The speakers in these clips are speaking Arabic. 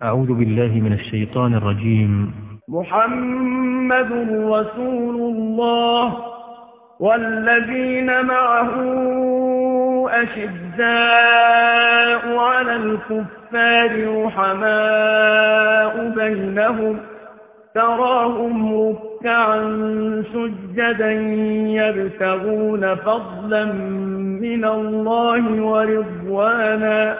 أعوذ بالله من الشيطان الرجيم. محمد رسول الله والذين معه أشداء على الكفار رحماء بينهم تراهم ركعا سجدا يبتغون فضلا من الله ورضوانا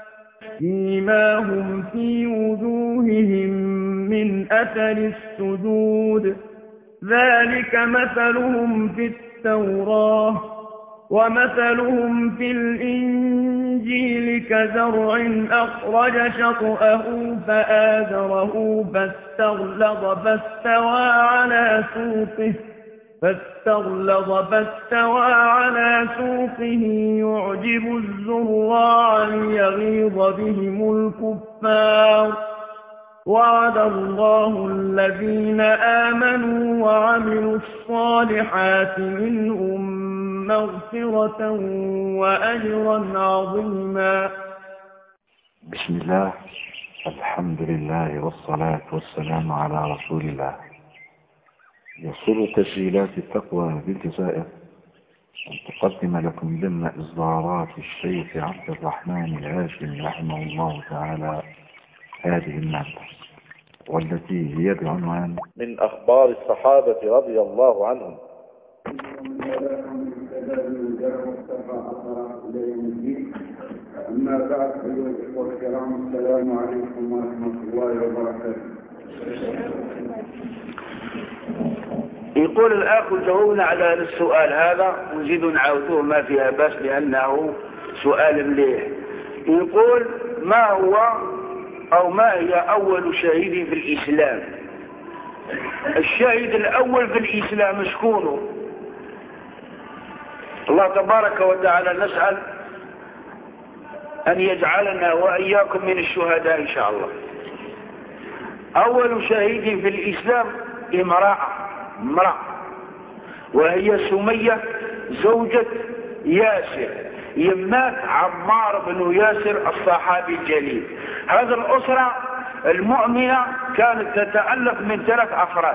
سيماهم في وجوههم من أثر السجود ذلك مثلهم في التوراة ومثلهم في الإنجيل كزرع أخرج شطأه فآزره فاستغلظ على سوقه يعجب الزراع ليغيظ بهم الكفار وعد الله الذين آمنوا وعملوا الصالحات منهم مغفرة وأجرا عظيما. بسم الله، الحمد لله والصلاة والسلام على رسول الله. يسر تسجيلات التقوى بالجزائر أن تقدم لكم ضمن إصدارات الشيخ عبد الرحمن الهاشمي رحمه الله تعالى هذه المادة، والتي هي بعنوان من أخبار الصحابة رضي الله عنهم. أما بعد، أيها الإخوة الكرام، السلام عليكم ورحمة الله وبركاته. يقول الأخ جاوبنا على السؤال هذا ونزيد نعاودوه ما فيها بس لأنه سؤال مليح. يقول ما هو أو ما هي أول شهيد في الإسلام؟ الشهيد الأول في الإسلام شكونه؟ الله تبارك وتعالى نسأل أن يجعلنا وإياكم من الشهداء إن شاء الله. أول شهيد في الإسلام امرأة، وهي سمية زوجة ياسر يمات عمار بن ياسر الصحابي الجليل. هذه الأسرة المؤمنة كانت تتألف من 3 أفراد: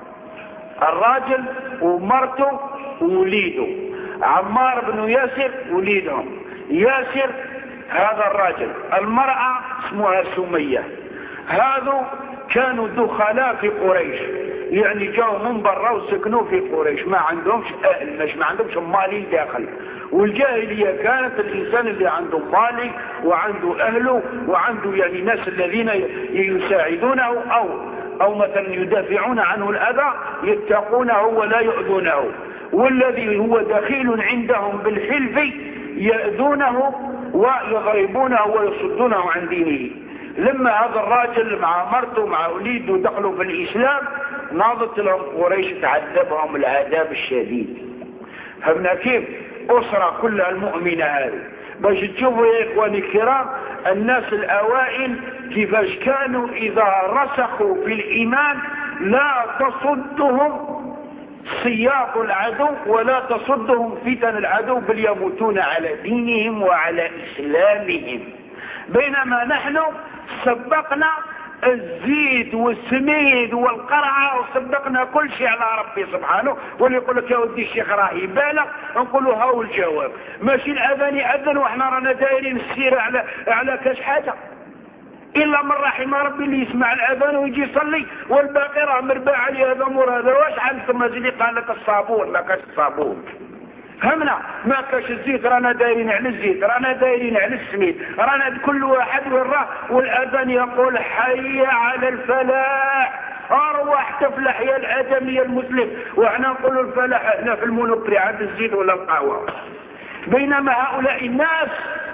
الراجل ومرته ووليده. عمار بن ياسر وليدهم، ياسر هذا الراجل، المرأة اسمها سمية. هذو كانوا دخلاء في قريش، يعني جاءوا من برا وسكنوا في قريش، ما عندهمش أهل، ما عندهمش مالي داخل. والجاهلية كانت الإنسان اللي عنده مالي وعنده أهله وعنده يعني ناس الذين يساعدونه أو مثلا يدافعون عنه الأذى، يتقونه ولا يؤذونه. والذي هو دخيل عندهم بالحلف يأذونه ويضربونه ويصدونه عن دينه. لما هذا الراجل مع مرته مع وليده دخلوا في الإسلام، ناضت لهم قريش تعذبهم العذاب الشديد. فهمنا كيف؟ أسرة كلها المؤمنة هذه. باش تشوفوا يا إخواني الكرام الناس الأوائل كيفاش كانوا إذا رسخوا في الإيمان لا تصدهم سياط العدو ولا تصدهم فتن العدو، بل يموتون على دينهم وعلى إسلامهم. بينما نحن سبقنا الزيت والسميد والقرعة وسبقنا كل شيء على ربي سبحانه. واللي يقول لك يا ودي الشيخ راه يبالغ، نقولوا هاو الجواب. ماشي الأذان يأذن وإحنا رانا دايرين السيرة على كاش حاجة، إلا من رحم ربي اللي يسمع الأذان ويجي يصلي، والباقي راه مرباع عليه هذا مور هذا. واش عندكم اللي قال لك الصابون؟ ما كاش الصابون. فهمنا؟ ما كاش الزيت، رانا دايرين على الزيت، رانا دايرين على السميد، رانا كل واحد وراه. والأذان يقول حي على الفلاح، أروح تفلح يا الآدمي المسلم. وإحنا نقول الفلاح احنا في المونوبري عند الزيت ولا القهوة. بينما هؤلاء الناس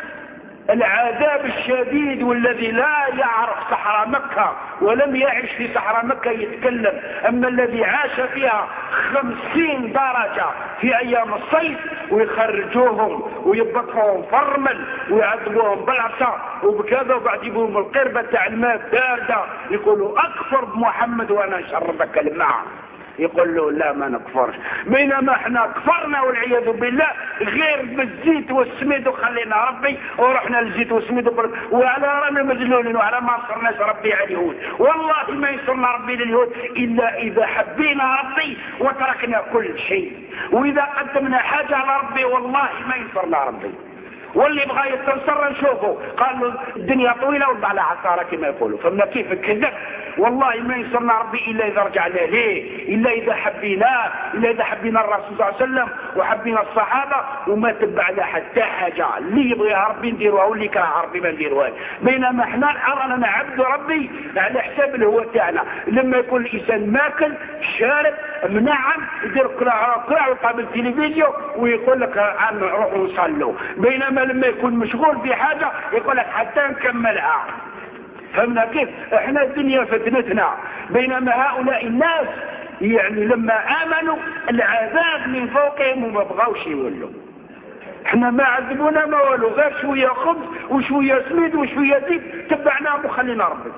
العذاب الشديد، والذي لا يعرف صحراء مكة ولم يعش في صحراء مكة يتكلم. أما الذي عاش فيها 50 درجة في أيام الصيف، ويخرجوهم ويبطفوهم فرمل ويعذبوهم بالعصا وبكذا، وبعد يجيبوهم القربة تاع الماء باردة يقولوا أكفر بمحمد وأنا نشربك الماء. يقول له لا ما نكفرش. بينما احنا كفرنا والعياذ بالله غير بالزيت والسميد وخلينا ربي ورحنا للزيت والسميد وعلى رانا مذلولين وعلى ما نصرناش ربي على اليهود. والله ما ينصرنا ربي لليهود إلا إذا حبينا ربي وتركنا كل شيء، وإذا قدمنا حاجة على ربي والله ما ينصرنا ربي. واللي بغى يتنصر نشوفه قال له الدنيا طويلة وضع لها عصارة كما يقولوا. فمن كيف كذب والله ما ينصرنا ربي إلا إذا رجعنا ليه، إلا إذا حبيناه، إلا إذا حبينا الرسول صلى الله عليه وسلم وحبينا الصحابة وما تبعنا حتى حاجة. اللي يبغيها ربي نديروها واللي يكرهها ربي ما نديروها. بينما احنا أرانا نعبد ربي على حساب الهوى تاعنا. لما يكون الإنسان ماكل شارب منعم يدير كراع وقابل التلفزيون ويقول لك عم نروح نصلوا. بينما لما يكون مشغول في حاجة يقول لك حتى نكملها. فهمنا كيف؟ احنا الدنيا فتنتنا. بينما هؤلاء الناس يعني لما آمنوا العذاب من فوقهم وما بغاوش يولوا. احنا ما عذبونا ما ولو غير شوية خبز وشوية سميد وشوية زيت تبعناهم وخلينا ربي.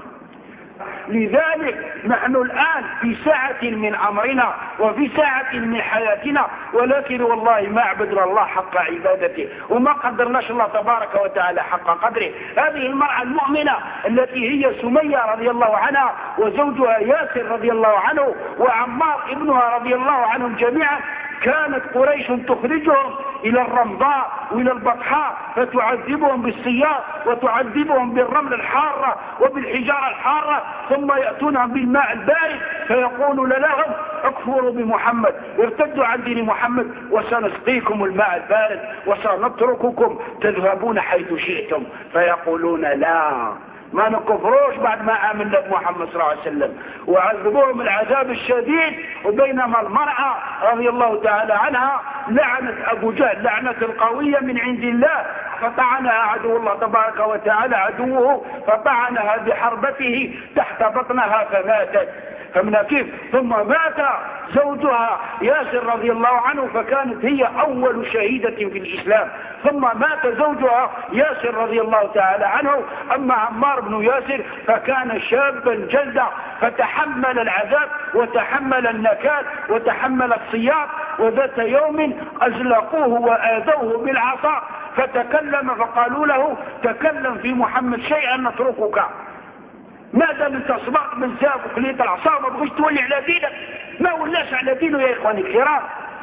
لذلك نحن الآن في ساعة من أمرنا وفي ساعة من حياتنا، ولكن والله ما عبدنا الله حق عبادته وما قدرناش الله تبارك وتعالى حق قدره. هذه المرأة المؤمنة التي هي سمية رضي الله عنها وزوجها ياسر رضي الله عنه وعمار ابنها رضي الله عنهم جميعا، كانت قريش تخرجهم إلى الرمضاء وإلى البطحاء فتعذبهم بالسياط وتعذبهم بالرمل الحارة وبالحجارة الحارة، ثم يأتونهم بالماء البارد فيقولون لهم اكفروا بمحمد ارتدوا عن دين محمد وسنسقيكم الماء البارد وسنترككم تذهبون حيث شئتم. فيقولون لا ما نكفروش بعد ما آمنا بمحمد صلى الله عليه وسلم، وعذبوهم العذاب الشديد. وبينما المرأة رضي الله تعالى عنها لعنت أبو جهل لعنة القوية من عند الله، فطعنها عدو الله تبارك وتعالى عدوه فطعنها بحربته تحت بطنها فماتت. فمن كيف؟ ثم مات زوجها ياسر رضي الله عنه فكانت هي أول شهيدة في الإسلام. ثم مات زوجها ياسر رضي الله تعالى عنه. أما عمار بن ياسر فكان شابا جلدا فتحمل العذاب وتحمل النكال وتحمل الصياط. وذات يوم أزلقوه وآذوه بالعصا فتكلم فقالوا له تكلم في محمد شيئا نتركك، ما دام انت صبرت من زاف وخليت العصا ما بغيش تولي على دينك. ما ولاش على دينه يا اخواني الكرام.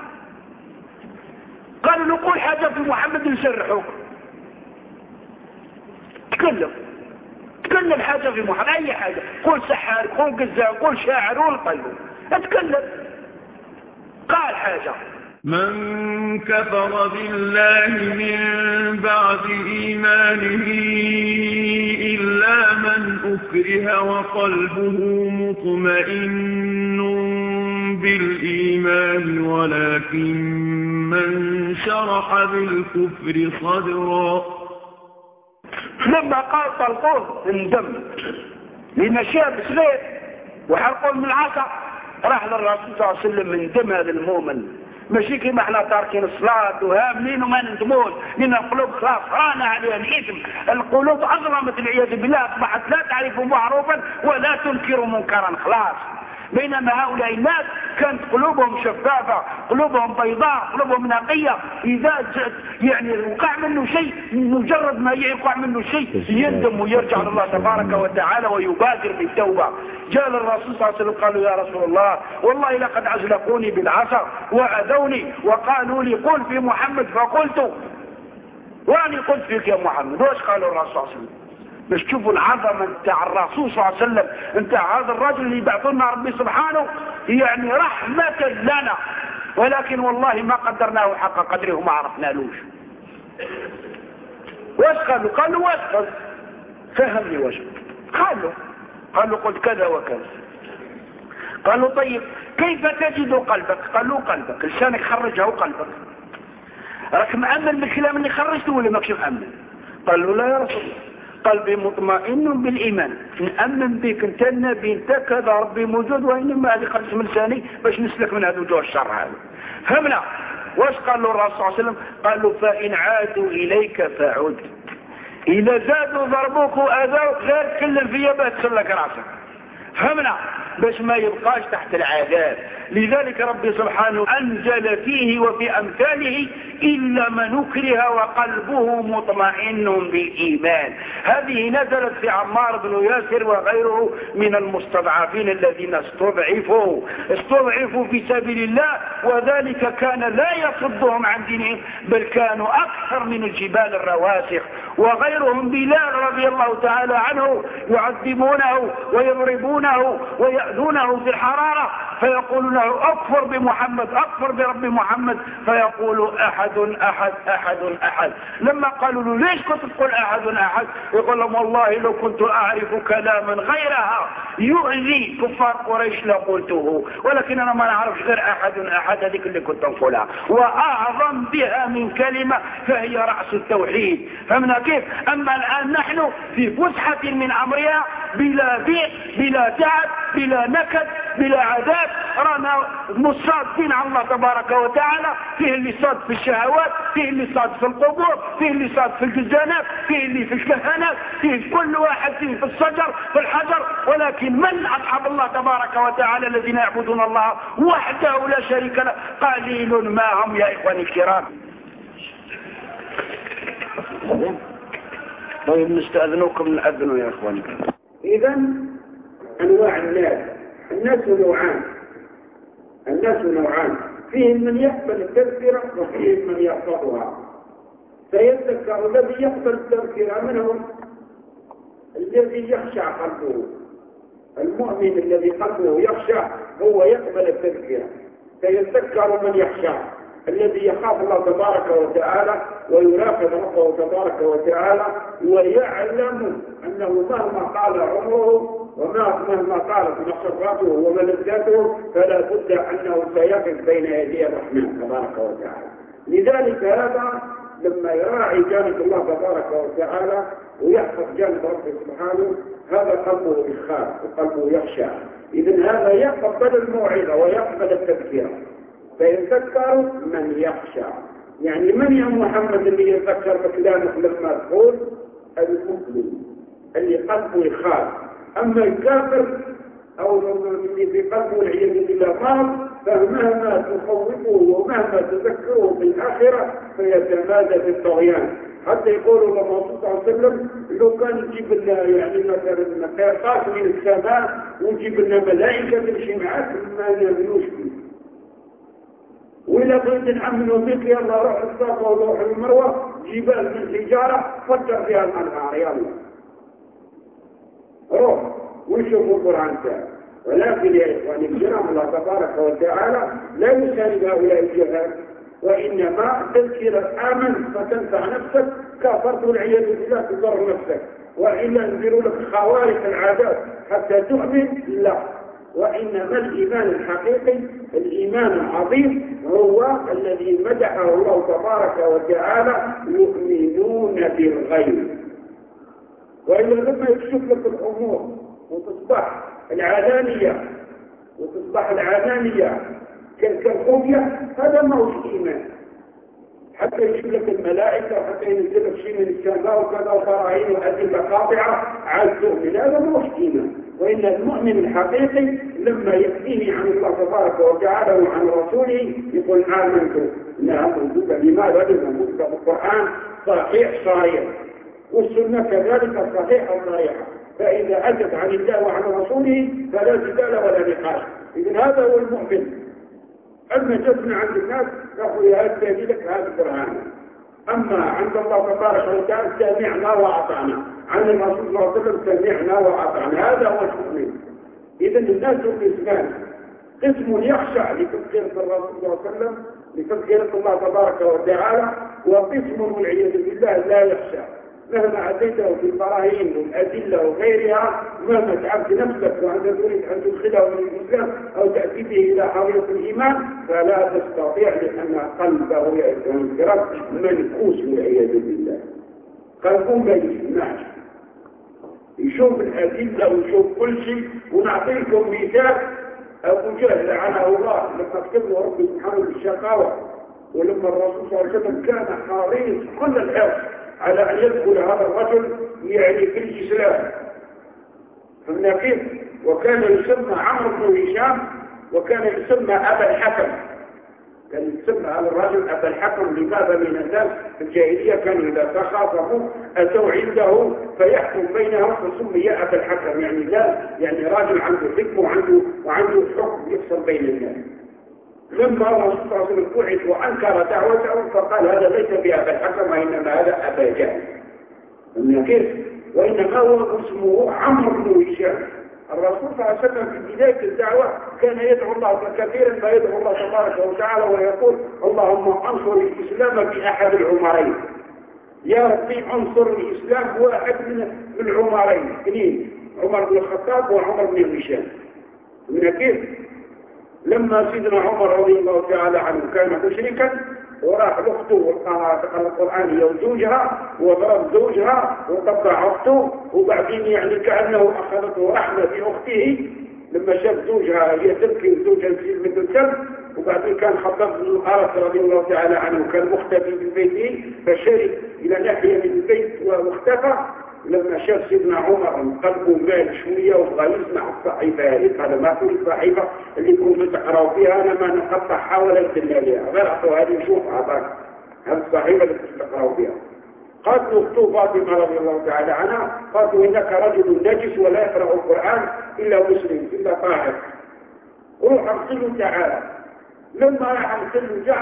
قالوا نقول حاجة في محمد نسرحوك. تكلم حاجة في محمد، اي حاجة، قول سحار قول قزاق قول شاعر قول طيب، اتكلم. قال حاجة من كفر بالله من بعد إيمانه إلا من أكره وقلبه مطمئن بالإيمان ولكن من شرح بالكفر صدرا. لما قال طلقوه اندم لما شاب صغير وحرقوه من العصا راح للرسول صلى الله عليه وسلم اندم هذا المؤمن. ماشي كيما احنا تاركين الصلاة وهاملين وما ندمون لأن القلوب خلاص رانا عليها الإثم. القلوب أظلمت العياذ بالله، أصبحت لا تعرف معروفا ولا تنكر منكرا خلاص. بينما هؤلاء الناس كانت قلوبهم شفافة قلوبهم بيضاء قلوبهم نقية. إذا يعني وقع منه شيء مجرد ما يقع منه شيء يندم ويرجع لله تبارك وتعالى ويبادر بالتوبة. جاء للرسول صلى الله عليه وسلم قالوا يا رسول الله والله لقد أزلقوني بالعصا وأذوني وقالوا لي قل في محمد فقلت وأني قلت فيك يا محمد. وش قالوا الرسول صلى الله عليه وسلم؟ باش تشوفوا العظمه نتاع الرسول صلى الله عليه وسلم نتاع هذا الرجل اللي بعثنا ربي سبحانه يعني رحمة لنا، ولكن والله ما قدرناه حق قدره وما عرفنالوش. واش قالوا واش فهمني واش قالوا قلت كذا وكذا. قالوا طيب كيف تجد قلبك؟ قالوا قلبك لسانك خرجه قلبك. راك مأمن بالكلام اللي خرجته ولا ماكش مأمن؟ قالوا لا يا رسول الله قلبي مطمئن بالإيمان، نأمن بك انت النبي انت كذا ربي موجود وإنما هذه خرجت من لساني باش نسلك من هذا وجوه الشر هذا. فهمنا واش قالوا الرسول صلى الله عليه وسلم؟ قالوا فإن عادوا إليك فعد. إذا زادوا ضربوك وأذوك غير تكلم فيا باه تسلك راسك. فهمنا باش ما يبقاش تحت العذاب. لذلك ربي سبحانه أنزل فيه وفي أمثاله إلا من أكره وقلبه مطمئن بالإيمان. هذه نزلت في عمار بن ياسر وغيره من المستضعفين الذين استضعفوا في سبيل الله، وذلك كان لا يصدهم عن دينهم، بل كانوا أكثر من الجبال الرواسخ. وغيرهم بلال رضي الله تعالى عنه يعذبونه ويضربونه ويأذونه في الحرارة، فيقول له أكفر بمحمد، أكفر برب محمد، فيقول أحد أحد أحد أحد. لما قالوا له ليش كنت تقول أحد أحد؟ يقول لهم والله لو كنت أعرف كلاما غيرها يؤذي كفار قريش لقلته، ولكن أنا ما نعرفش غير أحد أحد، هذيك اللي كنت أقولها، وأعظم بها من كلمة فهي رأس التوحيد. فهمنا كيف؟ أما الآن نحن في فسحة من أمرها، بلا بيع بلا تعب بلا نكد بلا عذاب، رانا مصادين على الله تبارك وتعالى، فيه اللي صاد في الشهوات، فيه اللي صاد في القبور، فيه اللي صاد في الجزانات، فيه اللي في الكهنات، فيه كل واحد فيه في الشجر في الحجر. ولكن من أصحاب الله تبارك وتعالى الذين يعبدون الله وحده لا شريك له قليل ما هم يا إخواني الكرام. طيب نستأذنكم نأذنوا يا إخواني. إذا أنواع الناس نوعان، فيهم من يقبل التذكرة وفيهم من يرفضها. فيذكر الذي يقبل التذكرة منهم الذي يخشع قلبه، المؤمن الذي قلبه يخشع هو يقبل التذكرة. فيذكر من يخشع الذي يخاف الله تبارك وتعالى ويراقب ربه تبارك وتعالى، ويعلم أنه مهما قال عمره ومهما قالت مصرفاته وملذاته فلا بد أنه سيقف بين يدي الرحمن تبارك وتعالى. لذلك هذا لما يراعي جانب الله تبارك وتعالى ويحفظ جانب ربه سبحانه، هذا قلبه يخاف وقلبه يخشى. إذن هذا يقبل الموعظة ويقبل التذكير. فيذكر من يخشى، يعني من يا محمد اللي يذكر بكلامك لما تقول؟ المسلم اللي قلبه يخاف. أما الكافر أو اللي في قلبه العياذ بالله مرض، فمهما تخوفه ومهما تذكره بالآخرة فيتمادى في الطغيان. حتى يقولوا لما صلى الله عليه وسلم لو كان يجيب لنا يعني مثلا قياس من السماء ويجيب لنا ملائكة تمشي معك ما يؤمنوش فيه. وإذا كنت نعملوا فيك يلا روح الصفا وروح المروة جبال من حجارة فكر فيها الأنهار يلا روح وشوفوا القرآن تاعه. ولكن يا إخواني الكرام الله تبارك وتعالى لا يساند هؤلاء الجهال، وإنما تذكر آمن فتنفع نفسك، كافرت والعياذ بالله تضر نفسك. وإلا ينزلوا لك خوارق العادات حتى تؤمن، لا. وإنما الإيمان الحقيقي الإيمان العظيم هو الذي مدحه الله تبارك وتعالى يؤمنون بالغيب. وإلا لما يكشف لك الأمور وتصبح العلانية كالخفية، هذا ما هوش إيمان. حتى يشوف لك الملائكة وحتى ينزل لك شيء من السماء وكذا وفراعين وأدلة قاطعة عاد تؤمن، هذا ما هوش إيمان. وإن المؤمن الحقيقي لما يأتيه عن الله تبارك وتعالى وعن رسوله يقول آمنت إنها موجودة. لماذا؟ لأنها موجودة في القرآن صحيح صحيح، والسنة كذلك صحيحة صحيحة. فإذا أتت عن الله وعن رسوله فلا جدال ولا نقاش. إذن هذا هو المؤمن. أما جدنا عند الناس نقول هذا لك هذا القرآن، أما عند الله تبارك وتعالى سمعنا وأطعنا، عن الرسول صلى الله عليه وسلم سمعنا وأطعنا، هذا هو المؤمن. إذن الناس قسمان، قسم يخشع لتذكير الرسول صلى الله عليه وسلم لتذكير الله تبارك وتعالى، وقسم والعياذ بالله لا يخشع. مهما أتيته في البراهين والأدلة وغيرها، مهما تعبت نفسك وأنت تريد أن تدخله من الإسلام أو تأتي به إلى حضيرة الإيمان فلا تستطيع، لأن قلبه يتنكر منكوس والعياذ بالله. قلبه ما يسمعش، يشوف الأدلة ويشوف كل شيء. ونعطيكم مثال أبو جهل لعنه الله لما كتب له ربي سبحانه بالشقاوة، ولما الرسول صلى الله عليه وسلم كان حريص كل الحرص على أن يدخل هذا الرجل يعني في الإسلام، فمن كيف؟ وكان يسمى عمرو بن هشام، وكان يسمى أبا الحكم. كان يسمى هذا الرجل أبا الحكم. لماذا؟ من الناس في الجاهلية كانوا إذا تخاصموا أتوا عنده فيحكم بينهم فسمي أبا الحكم، يعني لا، يعني راجل عنده حكم وعنده حكم يفصل بين الناس. لما الرسول صلى الله عليه وسلم بعث وأنكر دعوته فقال هذا ليس بأبا الحكم وإنما هذا أبا جهل. من كيف؟ وإنما هو اسمه عمرو بن هشام. الرسول صلى الله عليه وسلم في بداية الدعوة كان يدعو الله كثيرا ما يدعو الله تبارك وتعالى ويقول اللهم انصر الإسلام بأحد العمرين. يا ربي انصر الإسلام بواحد من العمرين اثنين، عمر بن الخطاب وعمر بن هشام. من كيف؟ لما سيدنا عمر رضي الله تعالى عنه كان مشركا وراح لاخته والقرآن القرآن وزوجها وضرب زوجها وقطع اخته، وبعدين يعني كأنه اخذته رحمه في اخته لما شاف زوجها هي تبكي وزوجها يصير مثل الكلب. وبعدين كان خطاب بن الحارث رضي الله تعالى عنه كان مختفي من بيته فشرد الى ناحيه من البيت واختفى. لما شاف سيدنا عمر قلبه مال شويه وبغى يسمع الصحيفه هذه، قال ما كل الصحيفه اللي كنتوا تقراوا فيها انا ما نقطعها ولا ندلها لها، غير اعطوا هذه نشوفها بعد هذه الصحيفه اللي كنتوا تقراوا فيها. قالت له اخته فاطمه رضي الله تعالى عنها، قالت له انك رجل نجس ولا يقرا القران الا مسلم الا طاهر، روح اغسله تعالى. لما راح اغسله جاء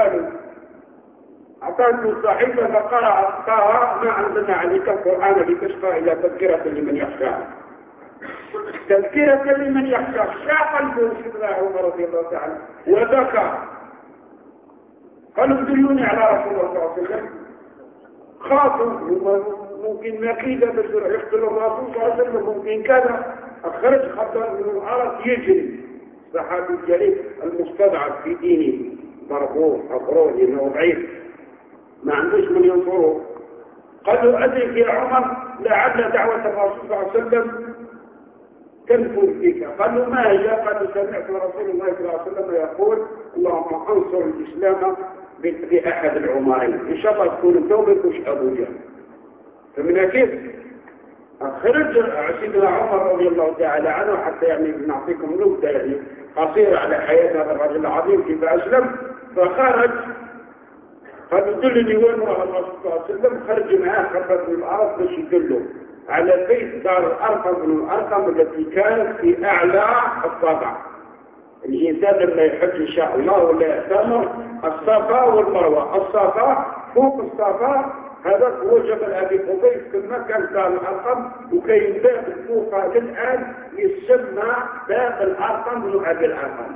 أعطاته الصحيفة فقرأها ما أنزلنا عليك القرآن لتشقى إلى تذكرة لمن يخشى. تذكرة لمن يخشى. شاق قلبه سيدنا عمر رضي الله تعالى وبكى. قالوا دلوني على رسول الله صلى الله عليه وسلم. خاطوا ممكن مكيدة بس يقتل الرسول صلى الله عليه وسلم، ممكن كذا. أخرج خطر من العرب يجري الصحابي الجليل المستضعف في دينه مرفوع أقرون إنه ضعيف ما عندوش من ينصره. قالوا أدرك يا عمر لعل دعوة الرسول صلى الله عليه وسلم تنفذ فيك. قالوا ما هي؟ قالوا سمعت رسول الله صلى الله عليه وسلم يقول اللهم انصر الإسلام بأحد العمرين. إن شاء الله تكون الدولة مش أبو جهل. فمن كيف؟ خرج سيدنا عمر رضي الله تعالى عنه حتى يعني نعطيكم نبذة يعني قصيرة على حياة هذا الرجل العظيم كيف أسلم. فخرج قالوا دلني وين راى الرسول صلى الله عليه وسلم. خرج معاه خبر من الارض باش يدله على بيت دار الارقم بن الارقم التي كانت في اعلى الصفا. الانسان لما يحج ان شاء الله ولا يعتمر الصفا والمروه، الصفا فوق الصفا هذا هو جبل ابي قبيس في مكه دار الارقم، وكاين باب فوق الان يسمى باب الارقم بن ابي الارقم.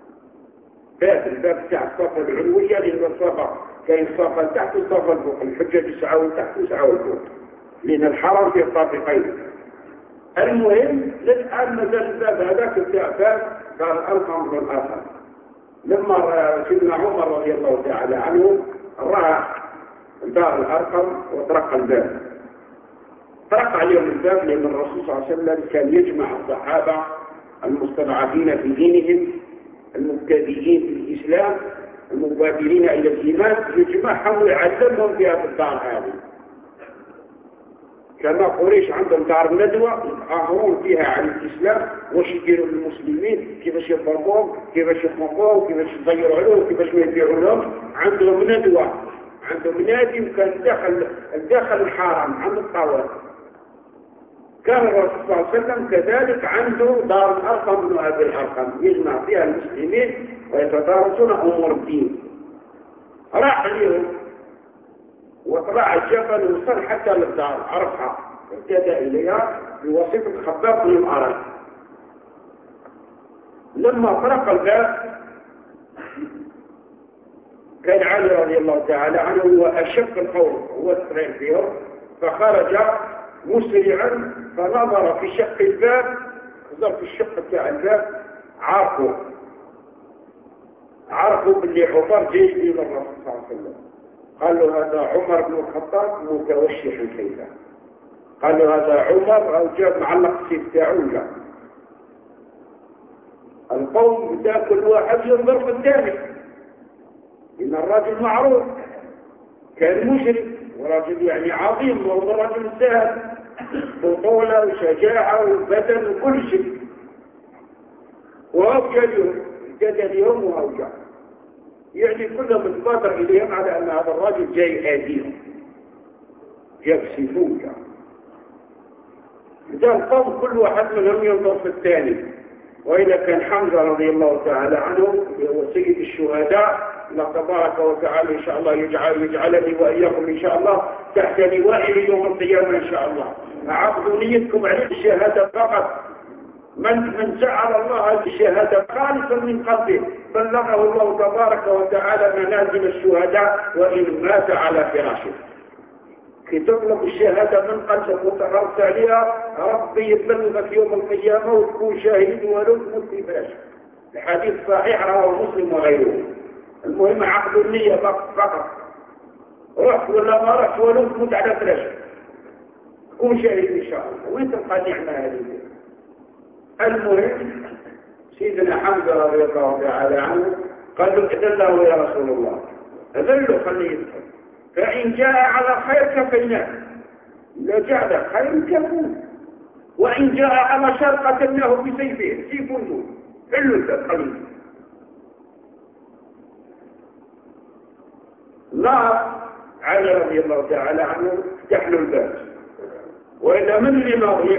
الباب تاع الصفا العلويه لان الصفا كاين الصفا تحت والصفا الفوق، الحجه تسعه تحت وتسعه الفوق لان الحرم في الطابقين. المهم للان مازال الباب هذاك تاع باب دار الارقم بن الارقم. لما سيدنا عمر رضي الله تعالى عنه راح دار الارقم وطرق الباب، طرق عليهم الباب لان الرسول صلى الله عليه وسلم كان يجمع الصحابه المستضعفين في دينهم المبتدئين في الإسلام المبادرين إلى الإيمان، يجمعهم ويعلمهم في هذه الدار هذه. كما قريش عندهم دار ندوة يتآمرون فيها عن الإسلام واش يديروا للمسلمين، كيفاش يضربوهم، كيفاش يخنقوهم، كيفاش يضيعوا عليهم، كيفاش ما يبيعوا لهم. عندهم ندوة، عندهم نادي وكان داخل الحرم عند الطواف. كان الرسول صلى الله عليه وسلم كذلك عنده دار الأرقم بن أبي الأرقم يجمع فيها المسلمين ويتدارسون أمور الدين. راح اليوم وطلع الجبل وصل حتى للدار عرفها، ابتدى إليها بواسطة خباب بن الأرض. لما طرق الباب كان علي رضي الله تعالى عنه هو أشق القوم، هو الصغير فيهم، فخرج مسرعا فنظر في شق الباب، نظر في الشق تاع الباب عرفوا باللي عمر جاي الى الرسول صلى الله عليه وسلم. قالوا هذا عمر بن الخطاب متوشح كيفا. قالوا هذا عمر او جاب معلق السيف تاعو. لا، القوم بدا كل واحد ينظر في الثاني، ان الرجل معروف كان مشرك ورجل يعني عظيم وهو رجل سهل بطولة وشجاعة وبدن وكل شيء، وأوجع لهم جدل يوم وأوجع، يعني كلهم متبادر إليهم على أن هذا الرجل جاي آديهم يكسفون يعني. إذا القوم كل واحد منهم ينظر في الثاني، وإذا كان حمزة رضي الله تعالى عنه هو سيد الشهداء، الله تبارك وتعالى إن شاء الله يجعلني وإياكم إن شاء الله تحت لوائه يوم القيامة إن شاء الله. عقدوا نيتكم على الشهادة فقط. من جعل الله الشهادة خالصا من قلبه بلغه الله تبارك وتعالى منازل الشهداء وإن مات على فراشه. كي تطلب الشهادة من قلبك وتحرص عليها، ربي يبلغك يوم القيامة وتكون شاهد ولو تموت في فراشك. الحديث صحيح رواه مسلم وغيره. المهم عقد النية فقط. رحت ولا ما رحت ولو تموت على فراشك تكون شاهد إن شاء الله، وين تبقى نعمة هذه. المهم سيدنا حمزة رضي الله تعالى عنه قال له إذن له يا رسول الله، إذن له خليه يدخل، فإن جاء على خير كفيناه، إذا جاء على خير كفوه، وإن جاء على شر قتلناه بسيفه سيف النور. حلو الباب خليه. لا علي رضي الله تعالى عنه افتح له الباب، وإذا من اللي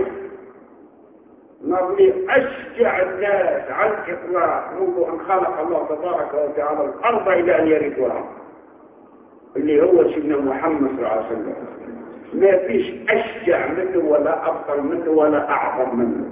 نظري أشجع الناس على الإطلاق منذ أن خلق الله تبارك وتعالى الأرض إلى أن يرثها، اللي هو سيدنا محمد صلى الله عليه وسلم. ما فيش أشجع منه ولا أفضل منه ولا أعظم منه.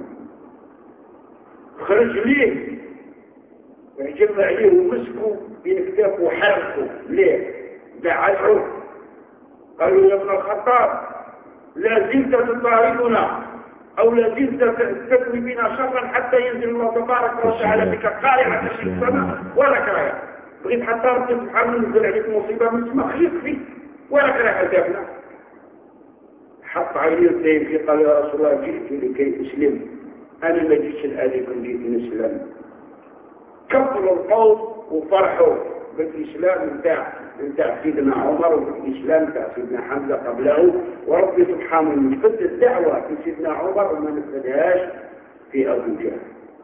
خرج ليه وجمع عليه ومسكه بين كتافه وحرقه ليه دعته. قالوا يا ابن الخطاب لا زلت تطاردنا أو لا زلت تكوي بنا شرا حتى ينزل الله تبارك وتعالى بك قارعة في السماء ولا كراهة. بغيت حتى ربي سبحانه ينزل عليك مصيبة من السماء خيط فيه ولا كراهة جابنا. حط عينيه الدين فيه قال يا رسول الله جئت لكي أسلم، أنا ما جيتش لأذيكم جيت نسلم. كفروا القوم وفرحوا بالإسلام نتاع سيدنا عمر وبالإسلام نتاع سيدنا حمزة قبله، وربي سبحانه يفد الدعوة في سيدنا عمر وما نفذهاش في أبو جهل.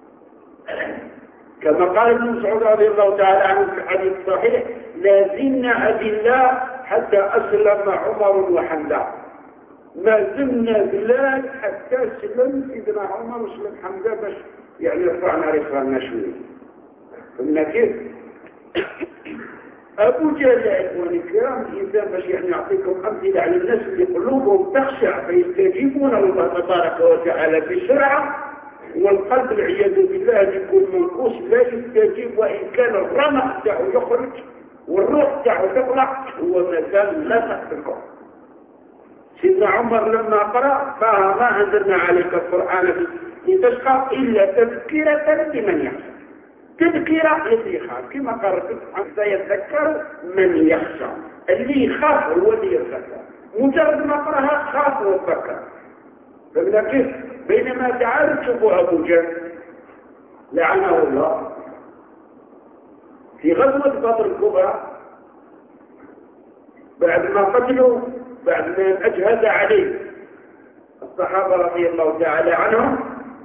كما قال ابن مسعود رضي الله تعالى عنه في الحديث الصحيح لا زلنا أذلاء حتى أسلم عمر وحمزة. ما زلنا ذلال حتى سلم سيدنا عمر وسلم حمزة باش يعني رفعنا رفعنا شوية. قلنا كيف؟ أبو جهل يا إخواني الكرام الإنسان باش يعني يعطيكم أمثلة على الناس اللي قلوبهم تخشع فيستجيبون الله تبارك وتعالى بسرعة، والقلب العياذ بالله يكون منقوص لا يستجيب، وإن كان الرمق تاعه يخرج والروح تاعه تطلع هو مازال لا تحققه. سيدنا عمر لما قرأ ما أنزلنا عليك القرآن لتشقى إلا تذكرة لمن يخشى. تذكرة الذي يخاف كما قال حتى يتذكر من يخشى. اللي يخاف هو اللي يتذكر، مجرد ما قرأها خاف وتذكر. فمن كيف؟ بينما تعالوا تشوفوا أبو جهل لعنه الله في غزوة بدر الكبرى بعد ما قتلوا، بعد ما أجهز عليه الصحابة رضي الله تعالى عنهم،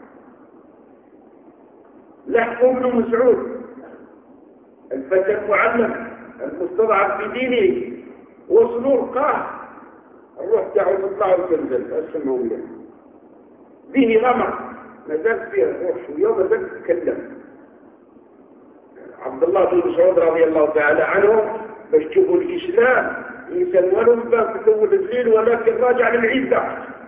لحقوا ابن مسعود الفتى المعلم المستضعف في دينه، وصلوا القاه الروح تاعه تطلع وتنزل اسمهم له به رمق مازال فيه الروح شويه ومازال تتكلم. عبد الله بن مسعود رضي الله تعالى عنه باش تشوفوا الاسلام انسان ولو بان في اول الليل ولكن راجع للعزه،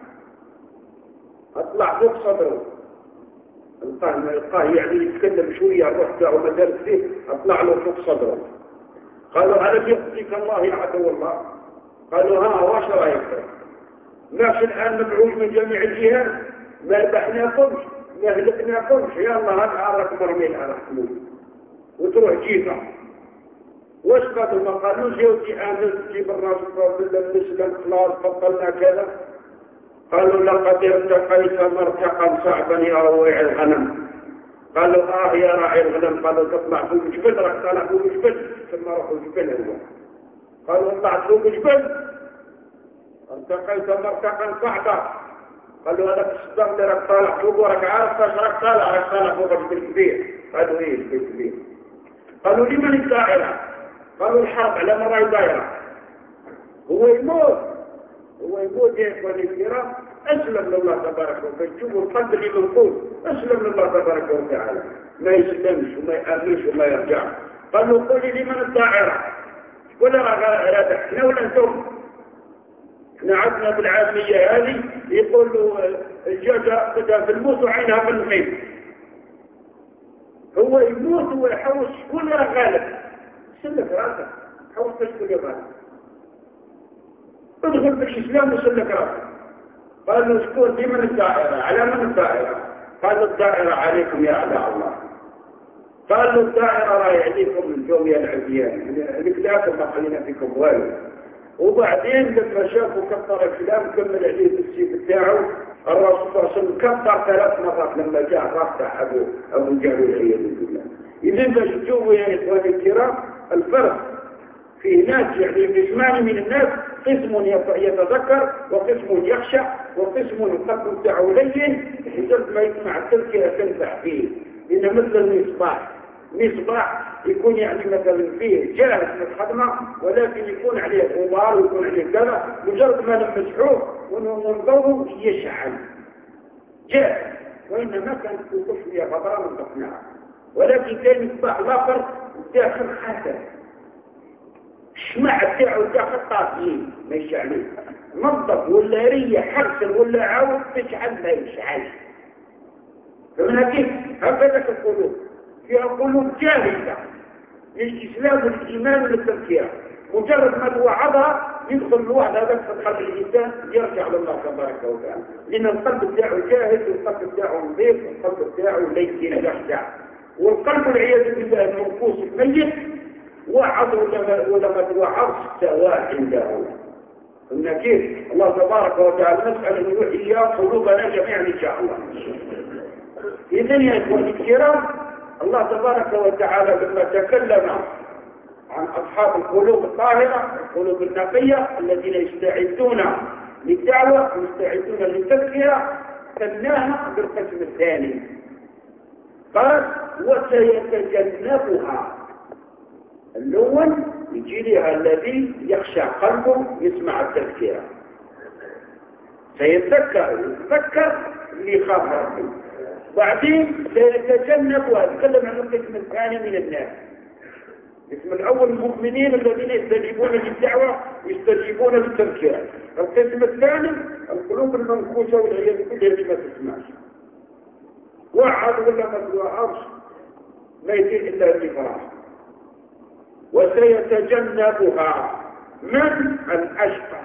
اطلع فوق صدره القاه يعني يتكلم شويه الروح تاعه مازال فيه، اطلع له فوق صدره. قالوا ألم يخزيك الله يا عدو الله؟ قالوا ها واش رايك؟ ناس الآن مبعوث من جميع الجهات، ما ذبحناكمش ما هلكناكمش، يلا هات عارك مرمي على حمود وتروح جيفة. واش قالوا؟ ما قالوش يوتي آمن تجيب الراس بالنسبة خلاص فضلنا كذا. قالوا لقد ارتقيت مرتقا صعبا يا رويع الغنم. قالوا يا راعي الغنم. قالوا تطلع فوق الجبل، راح طالع فوق الجبل ثم راحوا الجبل هو. قالوا طلعت فوق الجبل ارتقيت مرتقا صعبا قال له هذاك الصدام اللي راك طالع فوق وراك عارف اش راك طالع فوق الكبير. قالوا ايه الكبير؟ قالوا لمن الدائرة؟ قالوا الحرب على مراي دائرة. هو يموت يا اخواني الكرام. اسلم لله تبارك وتعالى. شوفوا القلب اللي منقول، اسلم لله تبارك وتعالى، ما يسلمش وما يأمنش وما يرجع. قالوا قولي لمن الدائرة؟ ولا راه احنا ولا انتم؟ احنا عدنا بالعامية هذه يقول له الجاجة بدها في الموت وعينها في الغيب. هو يموت ويحوش شكون راه غالب؟ سلك راسك، حوش شكون يا غالب؟ ادخل بالإسلام وسلك راسك. قال له شكون؟ دي من الدائرة. على من الدائرة؟ قال الدائرة عليكم يا أعداء الله. قال له الدائرة راهي عليكم من جو يا العزيان، لكلاكم ما خلينا فيكم والو. وبعدين لما شافوا كثر الكلام كمل عليه بالسيف بتاعه. الرسول صلى الله عليه وسلم كبر 3 مرات لما جاء الراس تاع ابو جهل والعياذ بالله. اذا باش تشوفوا يا اخواني الكرام الفرق في ناس يعني قسمان من الناس، قسم يتذكر وقسم يخشى وقسم القلب بتاعه لين حسب ما يسمع التذكره تنفع فيه. إنه مثل المصباح يكون يعني مثلا فيه جاهز للخدمة ولكن يكون عليه غبار ويكون عليه كذا، مجرد ما نمسحوه ونضوه يشعل جاهز. وإنما كانت تكون فيها غبار ونطفناها، ولكن كان مصباح الآخر داخل خاتم الشماع بتاعه داخل طافيين ما يشعلوه، نظف ولا ريح حرسل ولا عاود تشعل ما يشعل. فمن كيف هكذا القلوب فيها قلوب جاهزة للإسلام والإيمان والتذكير. مجرد ما توعظها يدخل الوعد هذا في قلب الإنسان يرجع لله تبارك وتعالى، لأن القلب بتاعه جاهز والقلب بتاعه نظيف والقلب بتاعه ليس يخشع. والقلب والعياذ بالله المنقوص الميت وعظ ولما توعظ سواء عنده. قلنا كيف الله تبارك وتعالى نسأل أن يحيي قلوبنا جميعا إن شاء الله. إذن يا إخواني الكرام الله تبارك وتعالى لما تكلم عن أصحاب القلوب الطاهرة القلوب النقية الذين يستعدون للدعوة ويستعدون للتذكرة كناها بالقسم الثاني. قال وسيتجنبها. الأول يجي لها الذي يخشى قلبه يسمع التذكرة، يتذكر اللي يخاف ربه. بعدين سيتجنبها. يتكلم عن القسم الثاني من الناس. القسم الأول المؤمنين الذين يستجيبون للدعوة ويستجيبون للتذكرة. القسم الثاني القلوب المنكوسة والعياذ بالله اللي ما تسمعش. وعد ولا ما توعظش ما يصير إلا الإفراط. وسيتجنبها من الأشقى.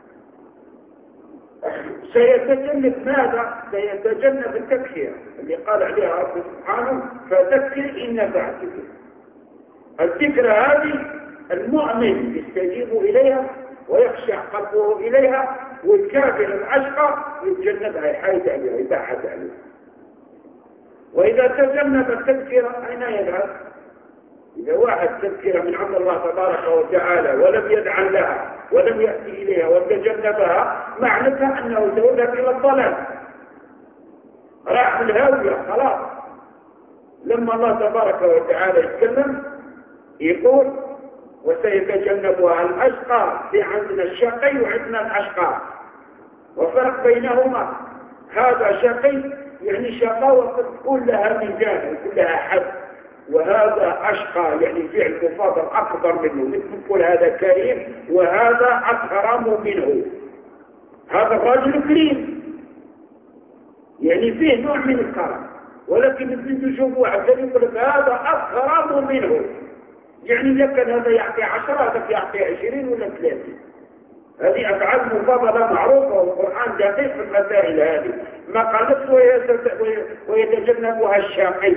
سيتجنب ماذا؟ سيتجنب التذكير اللي قال عليها رب سبحانه فذكر إن نفعت الذكر. هذه المؤمن يستجيب إليها ويخشع قلبه إليها، والكافر الأشقى يتجنبها يحايد عليها يبعد عليها. وإذا تجنب التذكرة أين يذهب؟ إذا واحد تذكرة من عند الله تبارك وتعالى ولم يدعن لها ولم يأتي إليها وتجنبها معناتها أنه سيذهب إلى الضلال، راح الهاوية خلاص. لما الله تبارك وتعالى يتكلم يقول وسيتجنبها الأشقى. في عندنا الشقي وعندنا الأشقى وفرق بينهما. هذا شقي يعني شقاوة قد تكون لها ميزان ويكون لها حد، وهذا أشقى يعني فعل مفاضل أكبر منه، نقول هذا كريم وهذا أكرم منه. هذا الرجل كريم يعني فيه نوع من الكرم، ولكن البنت تشوفوا عبد يقول لك هذا أكرم منه، يعني لكن هذا يعطي 10 هذا يعطي 20 ولا 30. هذه أفعال مفاضلة معروفة والقرآن دقيق في المسائل هذه. ما قالت ويتجنبها الشاقي.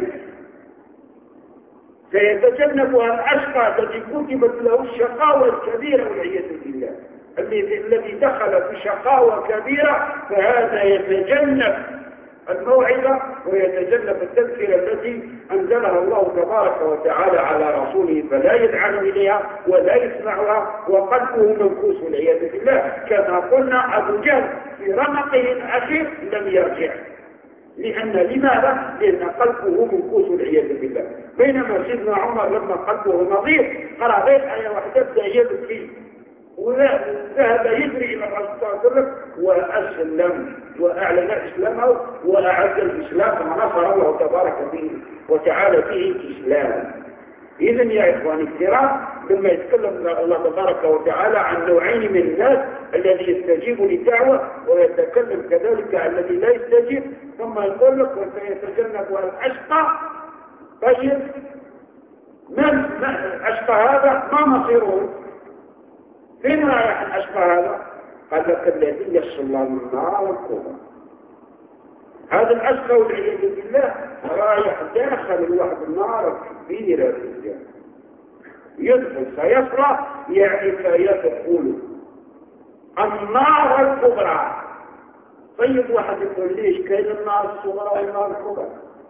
سيتجنبها الأشقى الذي كتبت له الشقاوة الكبيرة والعياذ بالله. الذي دخل في شقاوة كبيرة فهذا يتجنب الموعظة ويتجنب التذكرة التي أنزلها الله تبارك وتعالى على رسوله فلا يدعن إليها ولا يسمعها وقلبه منكوس والعياذ بالله. كما قلنا أبو جهل في رمقه الأخير لم يرجع. لماذا؟ لأن قلبه منكوس والعياذ بالله. بينما سيدنا عمر لما قلبه نظيف قرأ غير آية واحدة بدأ يبكي وذهب يجري إلى الرسول صلى الله عليه وسلم وأسلم وأعلن إسلامه وأعز الإسلام ونصر الله تبارك وتعالى فيه الإسلام. إذن يا إخواني الكرام لما يتكلم الله تبارك وتعالى عن نوعين من الناس الذي يستجيب للدعوة ويتكلم كذلك الذي لا يستجيب ثم يقول لك وسيتجنب الأشقى. طيب من أشقى هذا ما مصيره؟ فين رايح الأشقى هذا؟ قال لك الذي يصل النار والكبرى. هذا الأشقى والعياذ بالله رايح داخل الواحد النار كبيرة في الجنة يدخل سيصلى يعني سيدخل النار الكبرى. طيب واحد يقول ليش كاين النار الصغرى والنار الكبرى؟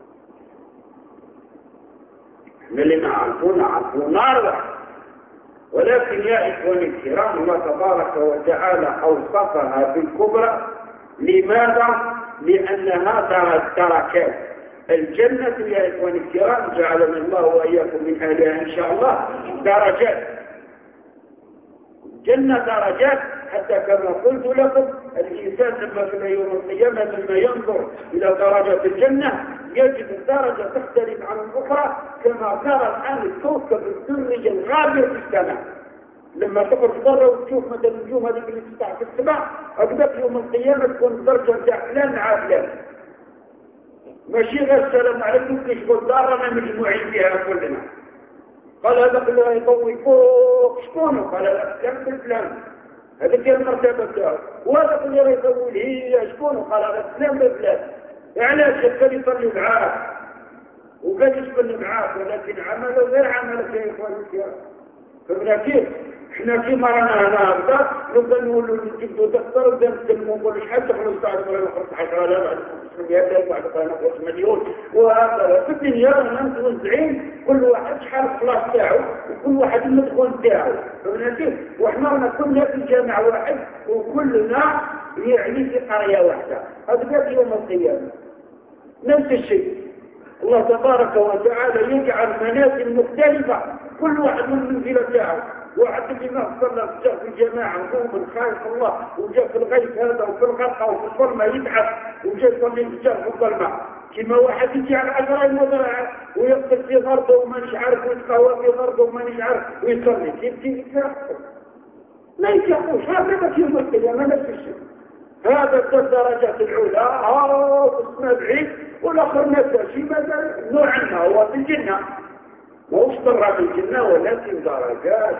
احنا اللي نعرفون نار واحد. ولكن يا إخواني الكرام الله تبارك وتعالى أوصفها بالكبرى. لماذا؟ لأنها دركات. الجنة يا إخواني الكرام جعلنا الله وإياكم من أهلها إن شاء الله درجات. الجنة درجات حتى كما قلت لكم الإنسان لما في يوم القيامة لما ينظر إلى درجة الجنة يجد الدرجة تختلف عن الأخرى كما ترى الآن الكوكب الدري الغابر في السماء. لما تخرج برا وتشوف مثلا النجوم هذيك اللي تطلع في السماء أقدر يوم القيامة تكون الدرجة نتاع فلان مع فلان. ماشي غير السلام عليكم كيشبه دارنا مجموعين فيها كلنا. قال هذا كله يطوي فوق شكونه؟ قال لا فلان بفلان هذيك هي المرتبة تاعو. وهذا كله يطوي هي شكونه؟ قال هذا فلان بفلان. علاش كان يصلي معاه وكان يشبه معاه ولكن عمله غير عملك يا إخواني الكرام. فمنا كيف؟ احنا كيما رانا هنا هكذا نبدا نقولوا نجبدوا دفتر ونبدا نتكلموا نقولوا شحال تخلص تاع ولا 15 بعد 500 بعد 5 مليون وهكذا. في الدنيا رانا متوزعين كل واحد شحال الخلاص تاعو وكل واحد المدخول تاعو. فمنا كيف؟ وحنا رانا كلنا في جامع واحد وكلنا يعني في قريه واحده. هذا يوم القيامه نفس الشيء. الله تبارك وتعالى يجعل منازل مختلفة كل واحد من المنزلة تاعه. واحد اللي ما صلى جاء في الجماعة ومن خالق الله وجاء في الغيث هذا وفي الغرقة وفي الظلمة يتعب وجاء يصلي في الظلمة. كما واحد يجي على 10 المزرعة ويقتل في غرضه ومانيش عارف ويتقوى في غرضه ومانيش عارف ويصلي كيف يتعب ما يتعبوش. هذا في يوم القيامة نفس الشيء. هذا الدرجات العلى اسمه بعيد والآخر نفسه شيء ماذا نوع عنها هو في الجنة وهوش ضرع في الجنة ولكن درجات.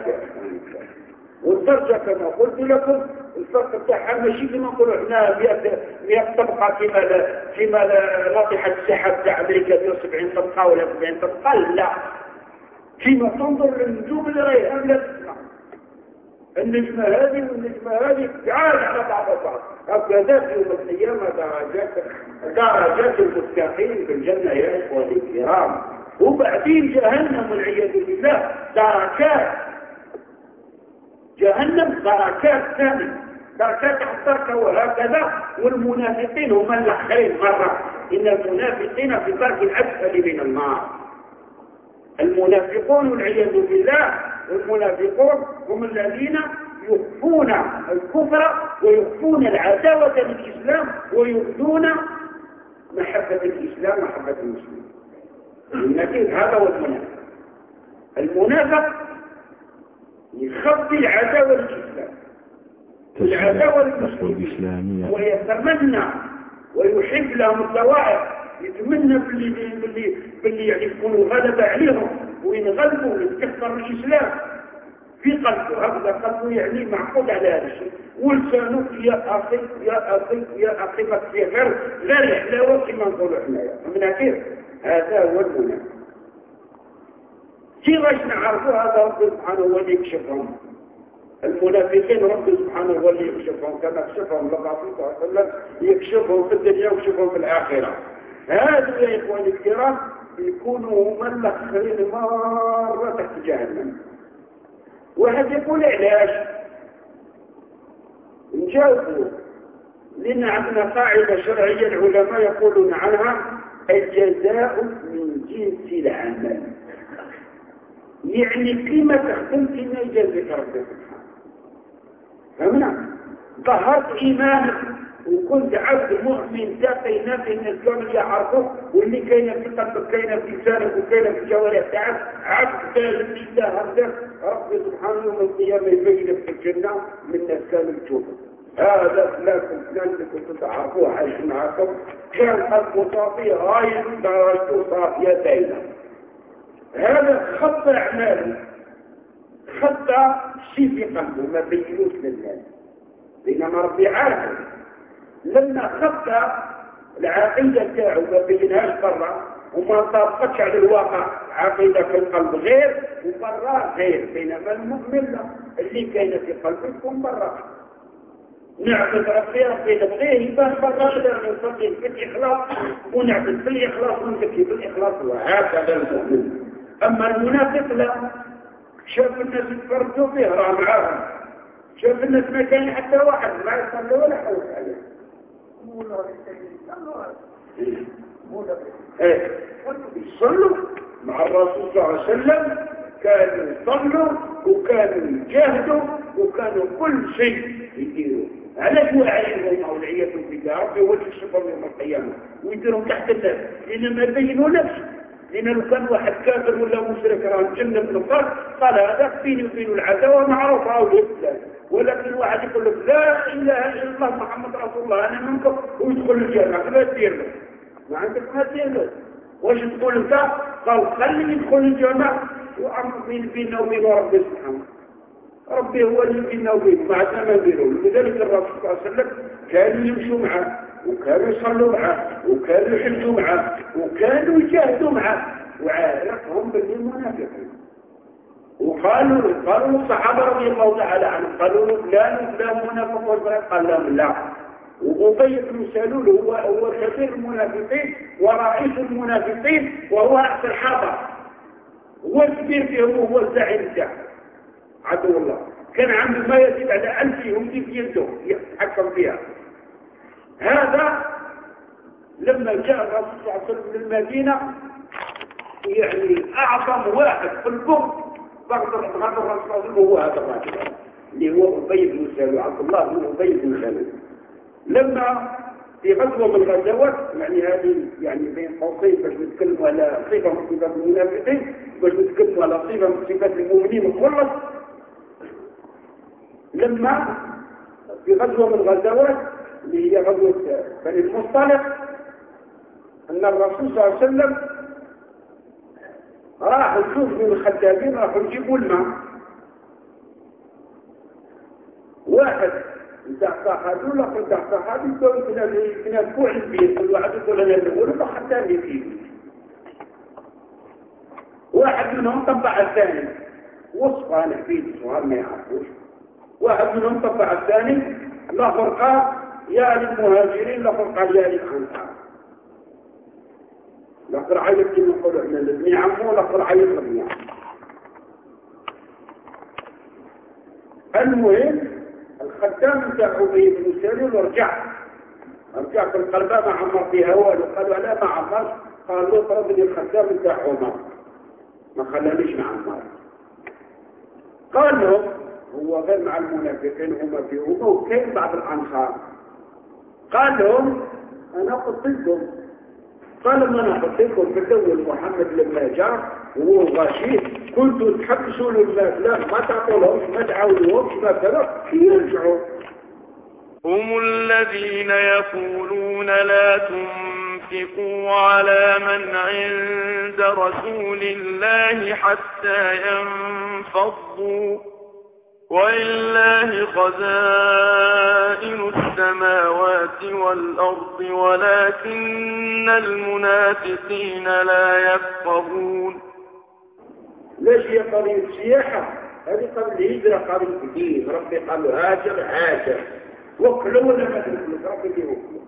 والدرجة كما قلت لكم الفرق بتاعها ماشي كما نقولوا احنا 100 طبقة كما ناطحة السحاب تاع أمريكا 170 طبقة ولا 70 طبقة. لا فيما تنظر للنجوم اللي رايحة لا تسمع النجمة هذه والنجمة هذه تعال على بعض. هكذا في يوم القيامة درجات المتقين في الجنة يا إخواني الكرام. وبعدين جهنم والعياذ بالله دركات. جهنم دركات ثانية دركات التركة وهكذا. والمنافقين هم الآخرين مرة. إن المنافقين في الدرك الأسفل من النار. المنافقون والعياذ بالله والمنافقون هم الذين يخفون الكفر ويخفون العداوة للإسلام ويخفون محبة الإسلام ومحبة المسلمين. النتيجة هذا هو المنافق. المنافق يخفي العداوة للإسلام العداوة للمسلمين ويتمنى ويحب لهم الدوائر. يتمنى باللي يعني يكونوا غلبة عليهم وينغلبوا ويتكثر الإسلام في قلبه. هذا قلبه يعني معقود على هذا الشيء. ولسانه يا أخي يا أخي يا أخي ما في غير حلاوة كما نقولوا حنايا. من كيف؟ هذا هو المنافق. كيفاش نعرفوا هذا رب سبحانه هو اللي يكشفهم. المنافقين رب سبحانه هو اللي يكشفهم كما كشفهم الرسول صلى الله عليه وسلم، يكشفهم في الدنيا ويكشفهم في الآخرة. هذا يا إخواني الكرام يكونوا هم الأخرين مرة تحت جهنم. واحد يقول علاش؟ نجاوبوا، لأن عندنا قاعدة شرعية العلماء يقولون عنها الجزاء من جنس العمل. يعني كما تخدم كما يجازيك ربي سبحانه. فهمنا؟ ظهرت إيمانك وكنت عبد مؤمن تقي نافي الناس كامل يعرفوك، واللي كاينه في قلبك كاينه في لسانك وكاينه في الجوارح تاعك، عبد كامل لله هكذا ربي سبحانه يوم القيامه يبينك في الجنه من الناس كامل تشوفك. هذا فلان اللي كنتوا تعرفوه عايش معكم كان قلبه صافي غاية درجته صافية دايما. هذا خط أعماله، خط شيء في قلبه ما بينوش للناس، بينما ربي عارف. لما خط العقيدة تاعه ما بينهاش برا وما طابقتش على الواقع، عقيدة في القلب غير وبرا غير، بينما المؤمن اللي كاينه في قلبه تكون برا. نعبد ربي نبغيه يبان برا، نصلي في الإخلاص ونعبد في الإخلاص ونزكي في الإخلاص، وهكذا المؤمن. أما المنافق لا، شاف الناس يتفرجوا فيه راه معاهم، شاف الناس ما كان حتى واحد ما يصلي ولا حوس عليه. يصلوا مع الرسول صلى الله عليه وسلم، كانوا يصلوا وكانوا يجاهدوا وكانوا كل شيء يديروا. علاش هو عليهم والعياذ بالله؟ ربي هو اللي يكشفهم يوم القيامه ويديرهم تحت الناس، لان ما بينوا نفسه. لان لو كان واحد كافر ولا مشرك راه مجنب النقاط قال هذا بيني وبين العداوه معروفه والاسلام، ولكن واحد يقول لك لا اله الا الله محمد رسول الله انا منكم ويدخل الجنه، ما دير له؟ ما عندك ما دير له. واش تقول انت؟ قال خلي يدخل الجنه وامر بيننا وبين ربي سبحانه. ربي هو اللي بيننا وبينه، ما عندنا ما نديروا. لذلك الرسول صلى الله عليه وسلم كانوا يمشوا معه وكانوا يصلوا معه وكانوا يحجوا معه وكانوا يجاهدوا معه، وعارفهم باللي منافقين. وقالوا الصحابه رضي الله تعالى عنهم قالوا له فلان منافق وفلان، قال لهم لا. وأبي بن سلول هو كبير المنافقين ورئيس المنافقين وهو رأس الحرب، هو الكبير فيهم وهو الزعيم تاعهم عدو الله. كان عنده ما يزيد على 1000 يهودي في يده يتحكم فيها. هذا لما جاء الرسول صلى الله عليه وسلم للمدينة، يعني أعظم واحد في الكفر بعد الرسول صلى الله عليه وسلم هو هذا الرجل اللي هو أبي بن سلول، عبد الله بن أبي بن سلول. لما في غزوة من الغزوات، يعني هذه يعني بين قوسين باش نتكلموا على صفة من صفات المنافقين، باش نتكلموا على صفة من صفات المؤمنين الخلص. لما في غزوة من الغزوات اللي هي غزوة بني المصطلق، أن الرسول صلى الله عليه وسلم راح يشوف من الخدامين راحوا يجيبوا الماء. واحد نتاع صحابي ولا نتاع صحابي كنا فوق البيت، كل واحد يقول انا الاول ولا خدامي فيه. واحد منهم طبع الثاني، وصفه انا حفيد صغار ما يعرفوش. واحد منهم طبع الثاني، لا فرقه يا للمهاجرين لا فرقه يا للانصار. لا فرعيه كما نقولوا احنا لابن عمه ولا فرعيه لابن عمه. المهم الخدام بتاع أبي بن سلول رجع في القلبة ما عمر فيها والو. قالوا لا ما عمرش، قالوا طرد لي الخدام بتاع عمر ما خلانيش مع عمر. قال لهم هو غير مع المنافقين هما في هما وكاين بعض الأنصار. قال لهم أنا قتلتكم. قال ما أنا قتلتكم في الأول محمد لما جاء وهو غشيم كنتوا تحبسوا للناس، لا ما تعطولهمش ما تعاونوهمش ما كذا يرجعوا. هم الذين يقولون لا تنفقوا على من عند رسول الله حتى ينفضوا ولله خزائن السماوات والأرض ولكن المنافقين لا يفقهون. ليش هي قضية السياحة؟ هذه قبل الهجرة قبل كثير. ربي قال له هاجر وكلوا ولا ما تاكلوا ربي يوكلوا.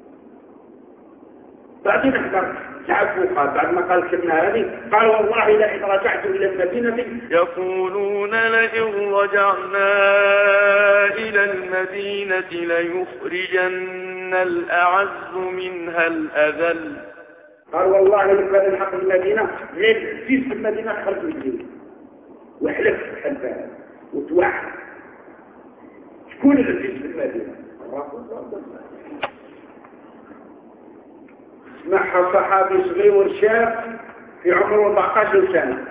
بعدين احضر تعبوا قال بعد ما قال كلمة هذه قال والله لئن رجعت إلى المدينة يقولون لئن رجعنا إلى المدينة ليخرجن الأعز منها الأذل. قال والله لو كان الحق المدينة غير في المدينة خلف المدينة وحلف حلفها وتوعد. شكون اللي في المدينة؟ اسمعها صحابي صغير شاب في عمره 14 سنة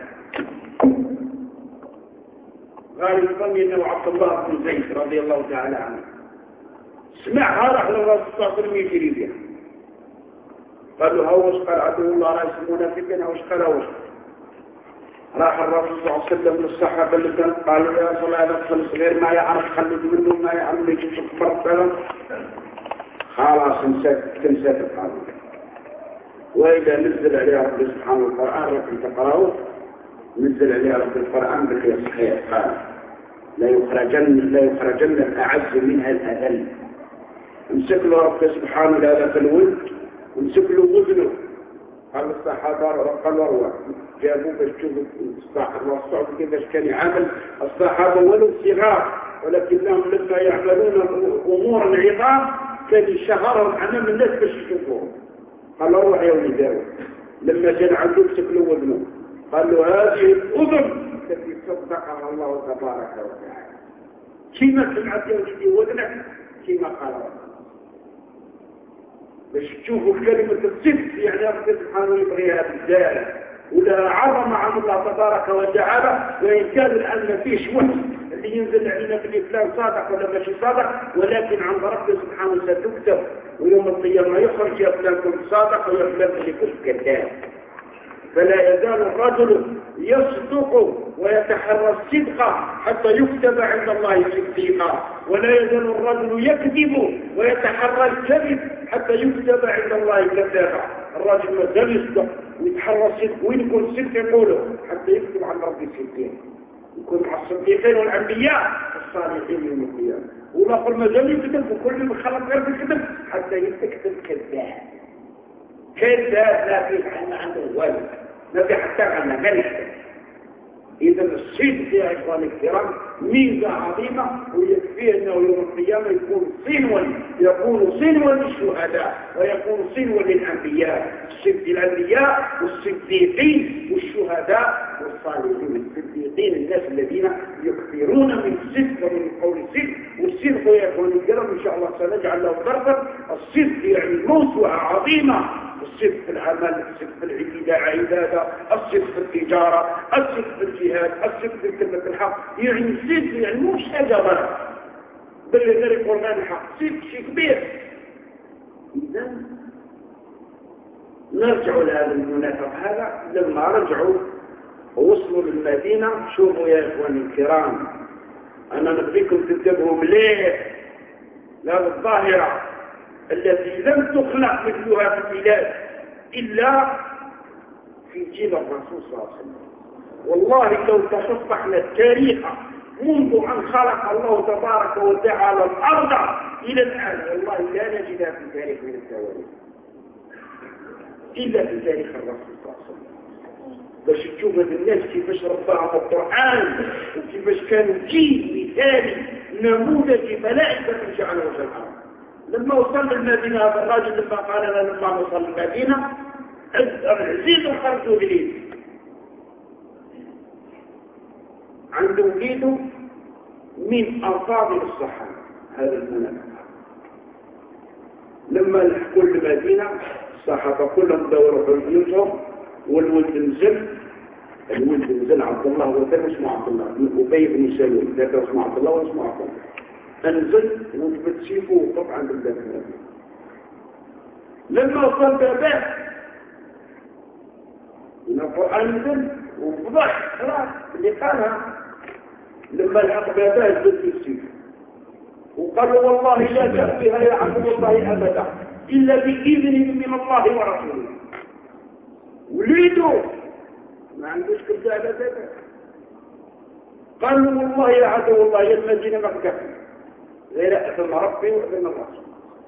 غالب يظن انه عبد الله بن زيد رضي الله تعالى عنه. سمعها راح للرسول صلى الله عليه وسلم يجري بها. قال له هوش قال عدو الله رأس المنافقين هوش قال هوش. راح الرسول صلى الله عليه وسلم للصحابة اللي كان قالوا يا رسول الله هذا الطفل صغير ما يعرف خلد منه ما يعرف يجيب كبر خلاص تنسى القانون. وإذا نزل عليها رب سبحانه القرآن رب تقرأه نزل عليها رب القرآن بخير صحيح قال لا يخرجن الأعز منها الأذل. امسك له رب سبحانه هذا في الولد وامسك له وزنه. قال الصحابة قالوا روح جابوا باش تشوفوا الصحابة كيفاش كان يعامل الصحابة ولو صغار ولكنهم لما يعملون أمور العظام كان يشهرهم أمام الناس باش يشوفوهم. قال له روح يا ولدي لما كان عنده مسك له وزنه قال له هذه الأذن التي صدقها الله تبارك وتعالى كما سمعت يا ولدي وزنك كما قال ربنا باش تشوفوا كلمة الصدق يعني ربنا سبحانه يبغيها بالذات ولا عظمة عن الله تبارك وتعالى. وإن كان الآن ما فيش وحي اللي ينزل علينا في فلان صادق ولا ماشي صادق ولكن عند ربنا سبحانه ستكتب ويوم القيامة يخرج يا فلان كنت صادق ويا فلان اللي كنت كذاب. فلا يزال الرجل يصدق ويتحرى الصدق حتى يكتب عند الله صديقا ولا يزال الرجل يكذب ويتحرى الكذب حتى يكتب عند الله كذابا. الرجل ما زال يصدق ويتحرى الصدق وين يكون الصدق يقوله حتى يكتب عند ربي صديقين يكون مع الصديقين والأنبياء الصالحين يوم القيامة. ولا قل ما زال يكتب وكل من خلق غير الكتب حتى يكتب كذاب لا في حنا عنده والد ما في حتى عنا ملك. إذا الصدق يا إخواني الكرام ميزة عظيمة ويكفي أنه يوم القيامة يكون صنوا للشهداء ويكون صنوا للأنبياء. الصدق الأنبياء والصديقين والشهداء والصالحين. الصديقين الناس الذين يكثرون من الصدق ومن قول الصدق. والصدق يا إخواني الكرام إن شاء الله سنجعل له ضربا. الصدق يعني موسوعة عظيمة. الصدق في العمل الصدق في العبادة الصدق في التجارة الصدق في الجهاد الصدق في كلمة الحق. يعني الصدق يعني مش شجرة بل غير القرآن الحق صدق شيء كبير. إذا نرجع لهذا المنافق هذا لما رجعوا ووصلوا للمدينة. شوفوا يا إخواني الكرام أنا نبغيكم تنتبهوا مليح لهذه الظاهرة التي لم تخلق مثلها في البلاد إلا في جيل الرسول صلى الله عليه وسلم. والله لو تصفحنا التاريخ منذ أن خلق الله تبارك وتعالى الأرض إلى الآن والله لا نجدها في تاريخ من التواريخ إلا في تاريخ الرسول صلى الله عليه وسلم. باش تشوف الناس كيفاش رباهم القرآن وكيفاش كانوا جيل مثالي نموذج ملائكة جعله الأرض. لما وصل المدينة هذا الراجل لما قال لنا لما وصل المدينة العزيز وخرجوا إليه عنده وليده من أفاضل الصحابة هذا المنافق. لما لحقوا المدينة الصحابة كلهم دوروا في بيوتهم والولد نزل عبد الله وثاني اسمه عبد الله أبي بن سلول ذاك اسمه عبد الله واسمه عبد الله انزل وجبت سيفه وقف عند الباب. لما وصل بابه انزل وفضح خلاص اللي قالها. لما الحق بابه نزل السيف وقال والله لا تأتيها يا عبد الله ابدا الا باذن من الله ورسوله. وليده ما عندوش كذابه بابه قالوا والله يا عدو الله يا المدينة مكة غير أثم ربي وأثم الرسول.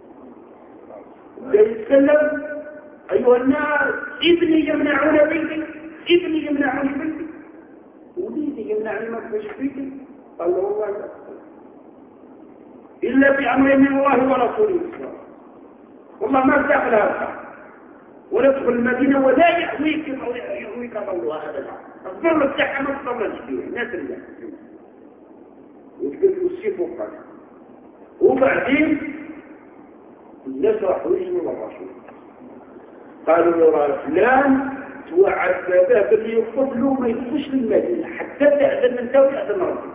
يتكلم أيها الناس ابني يمنعون بيتي، ابني يمنعون بيتي، وليدي يمنعني ما فيش بيتي. قال له والله لا إلا بأمر من الله ورسوله. والله ما داخل هذا وندخل المدينة ولا يحويك أو يحويك الله أبدا. الظلم بتاعها ما تطلعش فيه الناس اللي وتقول السيف وقال. وبعدين الناس راحوا يجوا للرسول قالوا له فلان توعد باباه اللي يخطب له ما يدخلش للمدينة حتى تأذن من تاوي أذن ربي.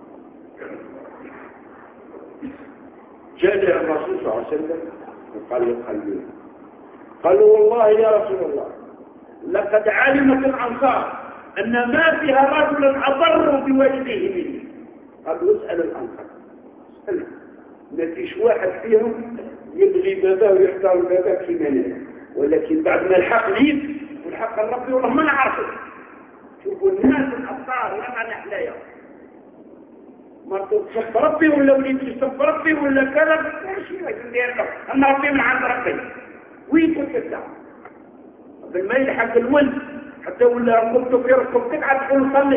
جاء الرسول صلى الله عليه وسلم وقال له خليه. قالوا والله يا رسول الله لقد علمت الأنصار أن ما فيها رجلا أضر بوالديه مني. قالوا اسأل الأنصار ما فيش واحد فيهم يبغي باباه ويختار باباه كما نرى، ولكن بعد ما الحق ليه والحق الربي والله ما نعرفه. شوفوا الناس الأبطال لا معنى حلايا ما تصف ربي ولا وليد تصف ربي ولا كذا ماشي له أما ربي من عند ربي وين كنت بالميل حق الولد حتى ولا ركبته في ركبتك عاد تقول صلي.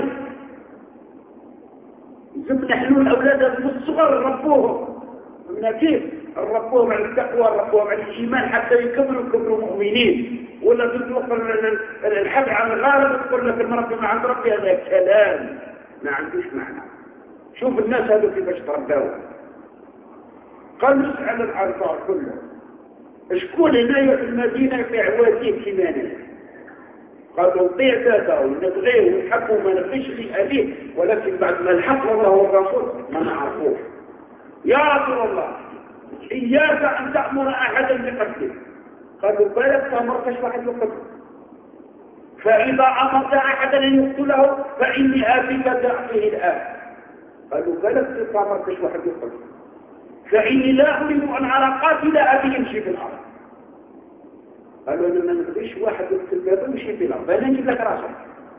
زبنا حلول أولادها من الصغر ربوهم من كيف ربوهم على التقوى ربوهم على الإيمان حتى يكبروا مؤمنين. ولا تطلق الحد عن الغالب تقول لك المربي ما عند ربي هذا كلام ما عندوش معنى. شوف الناس هذا كيفاش تربوا. قال نسأل الأنصار كله شكون هنايا في المدينة في عواتيه كمانا. قالوا نطيع ذاته ونبغيه ونحبه ما نبغيش لأبيه ولكن بعد ما الحق الله والرسول ما نعرفوه. يا رسول الله إياك أن تأمر أحدا بقتله. قالوا بالك ما أمرتش واحد بقتله فإذا أمرت أحدا أن يقتله فإني آتيك بأخيه الآن. قالوا بالك ما أمرتش واحد بقتله فإني لا أريد أن أرى قاتل أبي يمشي في الأرض. قالوا لما نبغيش واحد يقتل بابه يمشي في الأرض أنا نجيب لك راسك.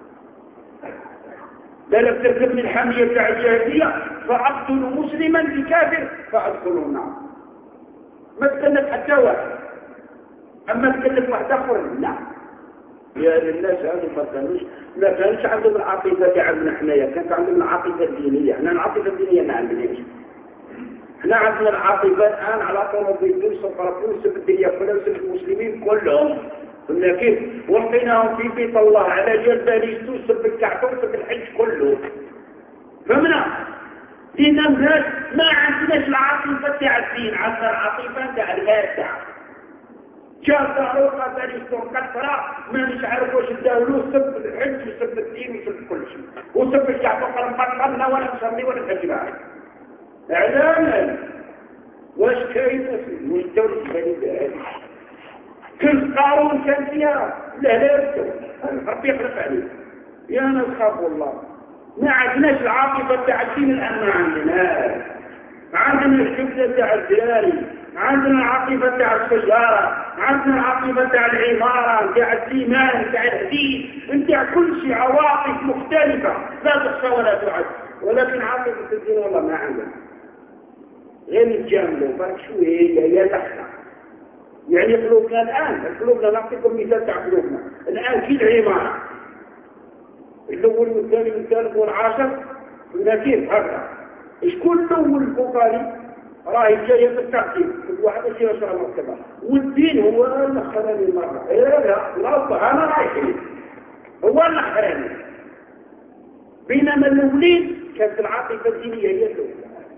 بالك تركبني الحامية بتاع الجاهلية فأقتل مسلما بكافر فأدخله النار. ما تكلف حتى واحد أما تكلف واحد آخر لا. يا للناس هذا ما كانش عندهم العاطفة تاعنا حنايا كانت عندهم العاطفة الدينية. احنا العاطفة الدينية ما عندناش. احنا عندنا العاطفة الآن على طول بيدوس فرقوس الدنيا كلها وسب المسلمين كلهم قلنا كيف وقيناهم في بيت الله على جلبانيس وسب الكعبة وسب الحج كله. فمنا لأن الناس ما عندناش العاطفة تاع الدين عندنا العاطفة تاع الهاتع. جاء طاروقة باريستون كثرة ما مش عارف واش الدولو سب الحج وسب الدين وسب كل شيء وسب الكعبة قال بطلنا ولا نصلي ولا نحج معك. اعلاما واش كاين واش الدولة البلد كل قارون كان فيها لا ربي يخلق عليه. يا ناس خافوا الله ما عندناش العاطفة تاع الدين الآن ما عندنا الحفظة تاع الدياري عندنا العاطفة تاع السجارة عندنا العاطفة تاع العمارة تاع الإيمان تاع الدين تاع كل شيء عواطف مختلفة لا تخشى ولا تعد. ولكن عاطفة الدين والله ما عندنا غير الجاملة فرق شوية هي تحت. يعني قلوبنا الآن قلوبنا نعطيكم مثال تاع قلوبنا الآن في العمارة الأول والثاني والثالث والعاشر قلنا كيف هذا شكون الأول البخاري راهي جاية بالترتيب كل واحد يصير يشرح مرتبة والدين هو الأخراني مرة لا أنا رايحين هو الأخراني. بينما الأولين كانت العاطفة الدينية هي الأولى.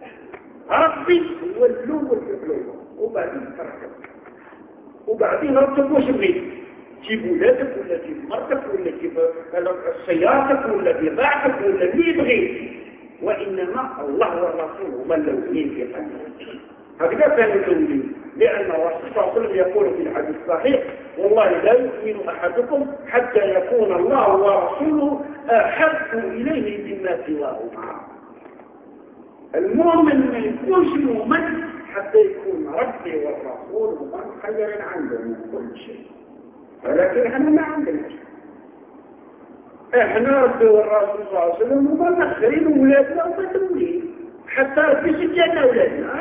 ربي هو الأول في القلوب وبعدين تركب وبعدين ربك واش بغيت تجيب ولادك ولا تجيب مرتك ولا تجيب سيارتك ولا بضاعتك ولا اللي بغيت. وإنما الله والرسول هما الأولين في قلبه. هكذا كانوا الأولين لأن الرسول صلى الله عليه وسلم يقول في الحديث الصحيح والله لا يؤمن أحدكم حتى يكون الله ورسوله أحب إليه مما سواهما. المؤمن ما يكونش مؤمن حتى يكون ربي والرسول هما خير عنده من كل شيء. ولكن احنا ما عندناش. احنا ربي والرسول صلى الله عليه وسلم هما مأخرين ولادنا ومدولين حتى ربي سجلنا أولادنا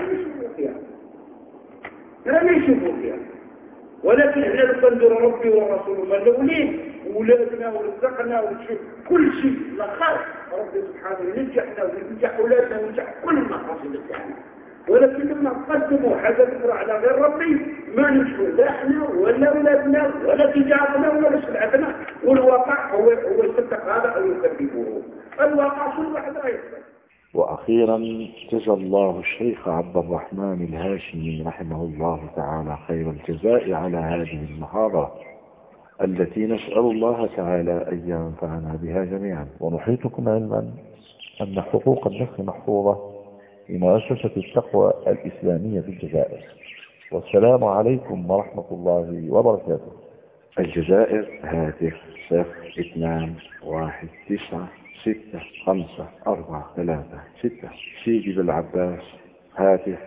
لا يشوفوا فيها ولكن احنا لو ندير ربي والرسول مدولين ولادنا ورزقنا ونشوف كل شيء لا خير ربي سبحانه ينجحنا وينجح أولادنا وينجح كل المقاصد بتاعنا. ولكن لما نقدموا حاجة أخرى على غير ربي ما نشوف لا احنا ولا أولادنا ولا تجارتنا ولا سلعتنا، والواقع هو يصدق هذا أو يكذبه. الواقع شو واحد يصدق. وأخيرا جزى الله الشيخ عبد الرحمن الهاشمي رحمه الله تعالى خير الجزاء على هذه المحاضرة التي نسأل الله تعالى أن ينفعنا بها جميعا. ونحيطكم علما أن حقوق النفس محفوظة في مؤسسة التقوى الإسلامية في الجزائر. والسلام عليكم ورحمة الله وبركاته. الجزائر هاتف 0219654336. سيدي بالعباس هاتف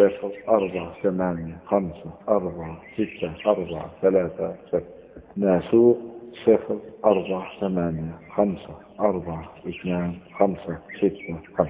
0485464336. ناسوق 04854256.